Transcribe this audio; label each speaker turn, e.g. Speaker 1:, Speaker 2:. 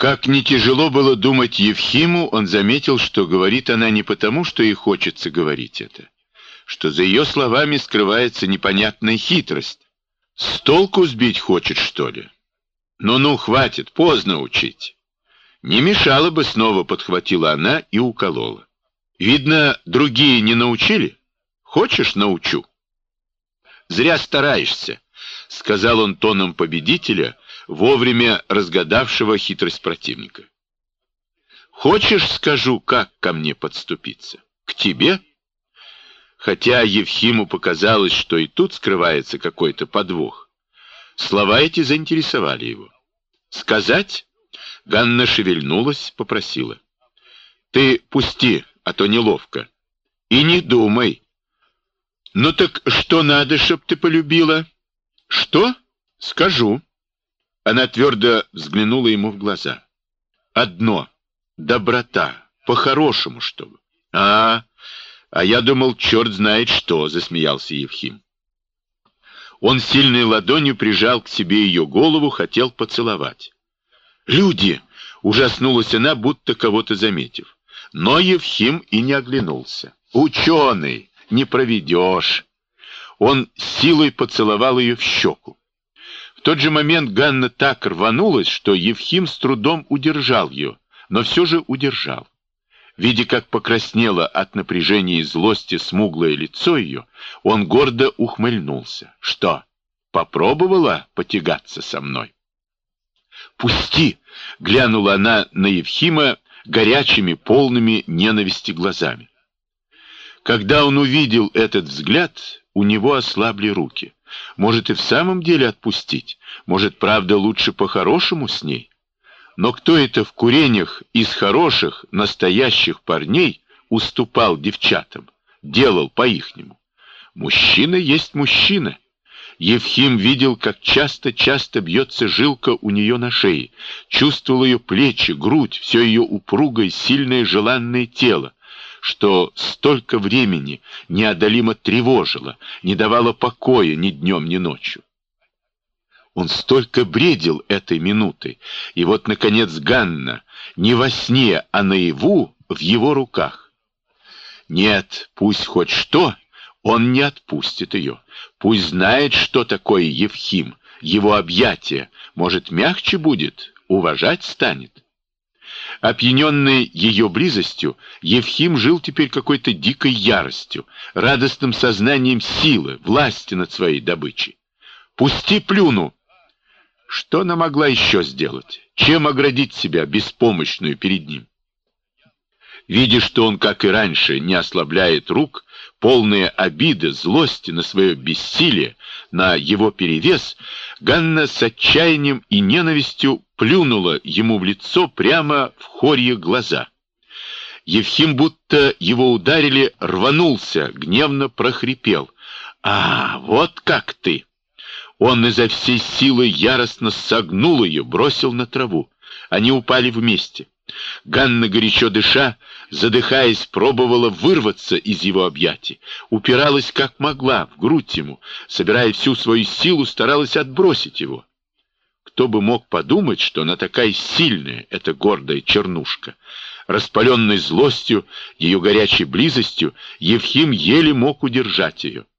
Speaker 1: Как не тяжело было думать Евхиму, он заметил, что говорит она не потому, что ей хочется говорить это, что за ее словами скрывается непонятная хитрость. С толку сбить хочет, что ли? Ну-ну, хватит, поздно учить. Не мешало бы, снова подхватила она и уколола. Видно, другие не научили? Хочешь, научу? Зря стараешься, сказал он тоном победителя, вовремя разгадавшего хитрость противника. Хочешь, скажу, как ко мне подступиться? К тебе? Хотя Евхиму показалось, что и тут скрывается какой-то подвох. Слова эти заинтересовали его. Сказать? Ганна шевельнулась, попросила. Ты пусти, а то неловко. И не думай. Ну так что надо, чтоб ты полюбила? Что? Скажу. Она твердо взглянула ему в глаза. Одно. Доброта. По-хорошему, чтобы. А я думал, черт знает что, засмеялся Евхим. Он сильной ладонью прижал к себе ее голову, хотел поцеловать. «Люди!» — ужаснулась она, будто кого-то заметив. Но Евхим и не оглянулся. «Ученый! Не проведешь!» Он силой поцеловал ее в щеку. В тот же момент Ганна так рванулась, что Евхим с трудом удержал ее, но все же удержал. Видя, как покраснело от напряжения и злости смуглое лицо ее, он гордо ухмыльнулся. «Что, попробовала потягаться со мной?» «Пусти!» — глянула она на Евхима горячими, полными ненависти глазами. Когда он увидел этот взгляд, у него ослабли руки. Может, и в самом деле отпустить? Может, правда, лучше по-хорошему с ней? Но кто это в курениях из хороших, настоящих парней уступал девчатам, делал по-ихнему? Мужчина есть мужчина. Евхим видел, как часто-часто бьется жилка у нее на шее, чувствовал ее плечи, грудь, все ее упругое, сильное, желанное тело, что столько времени неодолимо тревожило, не давало покоя ни днем, ни ночью. Он столько бредил этой минутой, и вот, наконец, Ганна, не во сне, а наяву, в его руках. Нет, пусть хоть что, он не отпустит ее. Пусть знает, что такое Евхим, его объятия, может, мягче будет, уважать станет. Опьяненный ее близостью, Евхим жил теперь какой-то дикой яростью, радостным сознанием силы, власти над своей добычей. «Пусти, плюну!» Что она могла еще сделать? Чем оградить себя, беспомощную, перед ним? Видя, что он, как и раньше, не ослабляет рук, полные обиды, злости на свое бессилие, на его перевес, Ганна с отчаянием и ненавистью плюнула ему в лицо прямо в хорье глаза. Евхим, будто его ударили, рванулся, гневно прохрипел. «А, вот как ты!» Он изо всей силы яростно согнул ее, бросил на траву. Они упали вместе. Ганна, горячо дыша, задыхаясь, пробовала вырваться из его объятий, упиралась как могла в грудь ему, собирая всю свою силу, старалась отбросить его. Кто бы мог подумать, что она такая сильная, эта гордая чернушка. Распаленной злостью, ее горячей близостью, Евхим еле мог удержать ее.